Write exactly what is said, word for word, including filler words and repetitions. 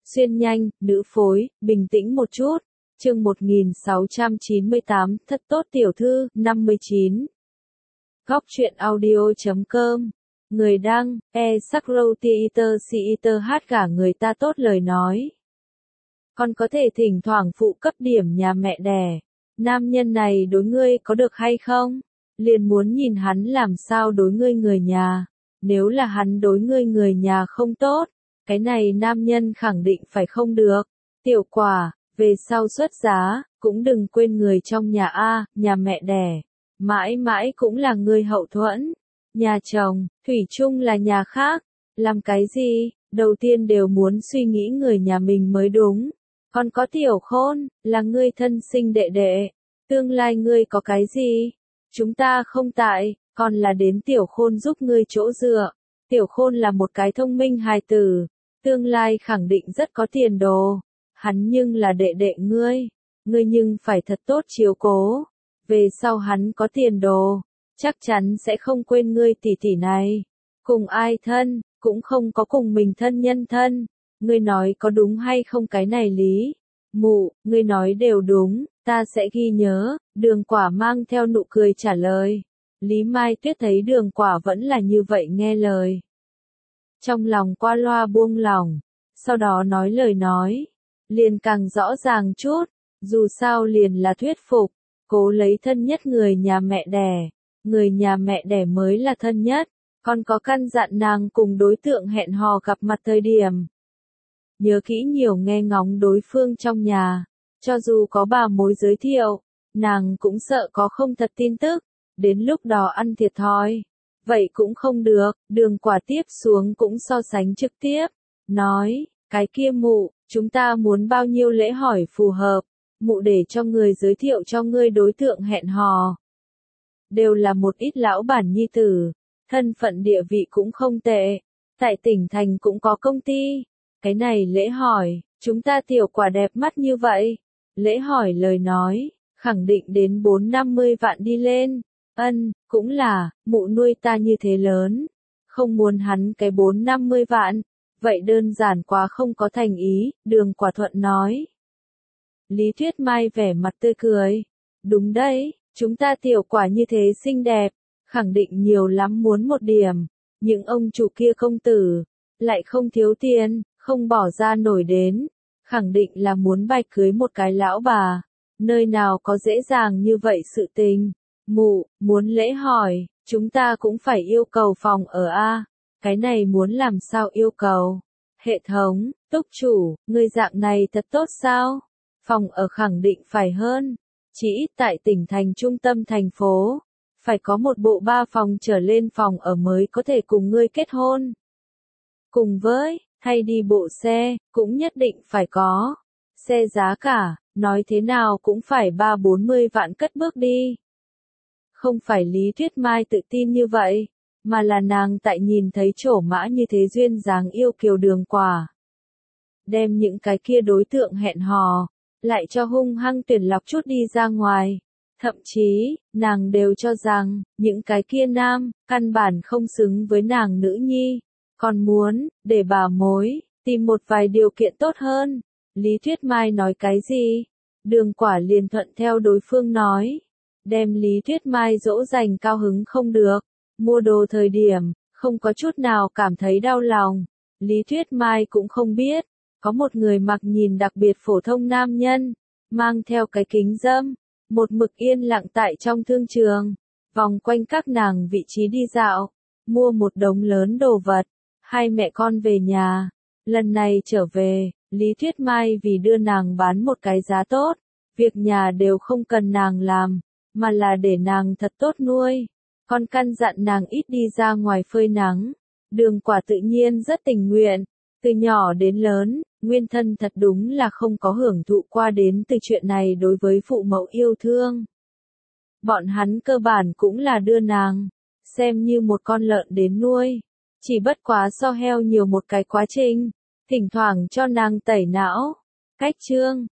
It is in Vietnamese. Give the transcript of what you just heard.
Xuyên nhanh, nữ phối, bình tĩnh một chút. Chương một nghìn sáu trăm chín mươi tám, Thất tốt tiểu thư, năm mươi chín. Góc truyện audio chấm com. Người đăng, e sắc râu theater theater hát cả người ta tốt lời nói. Con có thể thỉnh thoảng phụ cấp điểm nhà mẹ đẻ. Nam nhân này đối ngươi có được hay không? Liền muốn nhìn hắn làm sao đối ngươi người nhà. Nếu là hắn đối ngươi người nhà không tốt, cái này nam nhân khẳng định phải không được. Tiểu quả, về sau xuất giá, cũng đừng quên người trong nhà A, nhà mẹ đẻ. Mãi mãi cũng là người hậu thuẫn. Nhà chồng, thủy chung là nhà khác. Làm cái gì, đầu tiên đều muốn suy nghĩ người nhà mình mới đúng. Còn có tiểu khôn, là ngươi thân sinh đệ đệ. Tương lai ngươi có cái gì? Chúng ta không tại, còn là đến tiểu khôn giúp ngươi chỗ dựa. Tiểu khôn là một cái thông minh hài tử. Tương lai khẳng định rất có tiền đồ. Hắn nhưng là đệ đệ ngươi. Ngươi nhưng phải thật tốt chiếu cố. Về sau hắn có tiền đồ. Chắc chắn sẽ không quên ngươi tỷ tỷ này. Cùng ai thân, cũng không có cùng mình thân nhân thân. Ngươi nói có đúng hay không cái này lý? Mụ, ngươi nói đều đúng, ta sẽ ghi nhớ. Đường quả mang theo nụ cười trả lời. Lý Mai Tuyết thấy đường quả vẫn là như vậy nghe lời. Trong lòng qua loa buông lòng. Sau đó nói lời nói. Liền càng rõ ràng chút. Dù sao liền là thuyết phục. Cố lấy thân nhất người nhà mẹ đẻ. Người nhà mẹ đẻ mới là thân nhất. Còn có căn dặn nàng cùng đối tượng hẹn hò gặp mặt thời điểm. Nhớ kỹ nhiều nghe ngóng đối phương trong nhà. Cho dù có bà mối giới thiệu, nàng cũng sợ có không thật tin tức. Đến lúc đó ăn thiệt thòi. Vậy cũng không được, đường quả tiếp xuống cũng so sánh trực tiếp. Nói, cái kia mụ, chúng ta muốn bao nhiêu lễ hỏi phù hợp. Mụ để cho người giới thiệu cho ngươi đối tượng hẹn hò. Đều là một ít lão bản nhi tử. Thân phận địa vị cũng không tệ. Tại tỉnh thành cũng có công ty. Cái này lễ hỏi, chúng ta tiểu quả đẹp mắt như vậy. Lễ hỏi lời nói, khẳng định đến bốn năm mươi vạn đi lên. Ân, cũng là, mụ nuôi ta như thế lớn. Không muốn hắn cái bốn năm mươi vạn. Vậy đơn giản quá không có thành ý, đường quả thuận nói. Lý Tuyết Mai vẻ mặt tươi cười. Đúng đấy, chúng ta tiểu quả như thế xinh đẹp. Khẳng định nhiều lắm muốn một điểm. Những ông chủ kia công tử, lại không thiếu tiền, không bỏ ra nổi đến. Khẳng định là muốn bạch cưới một cái lão bà. Nơi nào có dễ dàng như vậy sự tình. Mụ, muốn lễ hỏi, chúng ta cũng phải yêu cầu phòng ở A. Cái này muốn làm sao yêu cầu? Hệ thống, túc chủ, người dạng này thật tốt sao? Phòng ở khẳng định phải hơn. Chỉ ít tại tỉnh thành trung tâm thành phố. Phải có một bộ ba phòng trở lên phòng ở mới có thể cùng ngươi kết hôn. Cùng với, hay đi bộ xe, cũng nhất định phải có. Xe giá cả, nói thế nào cũng phải ba bốn mươi vạn cất bước đi. Không phải Lý Tuyết Mai tự tin như vậy, mà là nàng tại nhìn thấy trổ mã như thế duyên dáng yêu kiều đường quả. Đem những cái kia đối tượng hẹn hò, lại cho hung hăng tuyển lọc chút đi ra ngoài. Thậm chí, nàng đều cho rằng, những cái kia nam, căn bản không xứng với nàng nữ nhi. Còn muốn, để bà mối, tìm một vài điều kiện tốt hơn. Lý Tuyết Mai nói cái gì? Đường quả liền thuận theo đối phương nói. Đem Lý Tuyết Mai dỗ dành cao hứng không được. Mua đồ thời điểm, không có chút nào cảm thấy đau lòng. Lý Tuyết Mai cũng không biết. Có một người mặc nhìn đặc biệt phổ thông nam nhân. Mang theo cái kính dâm. Một mực yên lặng tại trong thương trường. Vòng quanh các nàng vị trí đi dạo. Mua một đống lớn đồ vật. Hai mẹ con về nhà. Lần này trở về, Lý Tuyết Mai vì đưa nàng bán một cái giá tốt. Việc nhà đều không cần nàng làm. Mà là để nàng thật tốt nuôi. Còn căn dặn nàng ít đi ra ngoài phơi nắng. Đường quả tự nhiên rất tình nguyện. Từ nhỏ đến lớn, nguyên thân thật đúng là không có hưởng thụ qua đến từ chuyện này đối với phụ mẫu yêu thương. Bọn hắn cơ bản cũng là đưa nàng, xem như một con lợn đến nuôi. Chỉ bất quá so heo nhiều một cái quá trình, thỉnh thoảng cho nàng tẩy não. Cách chương,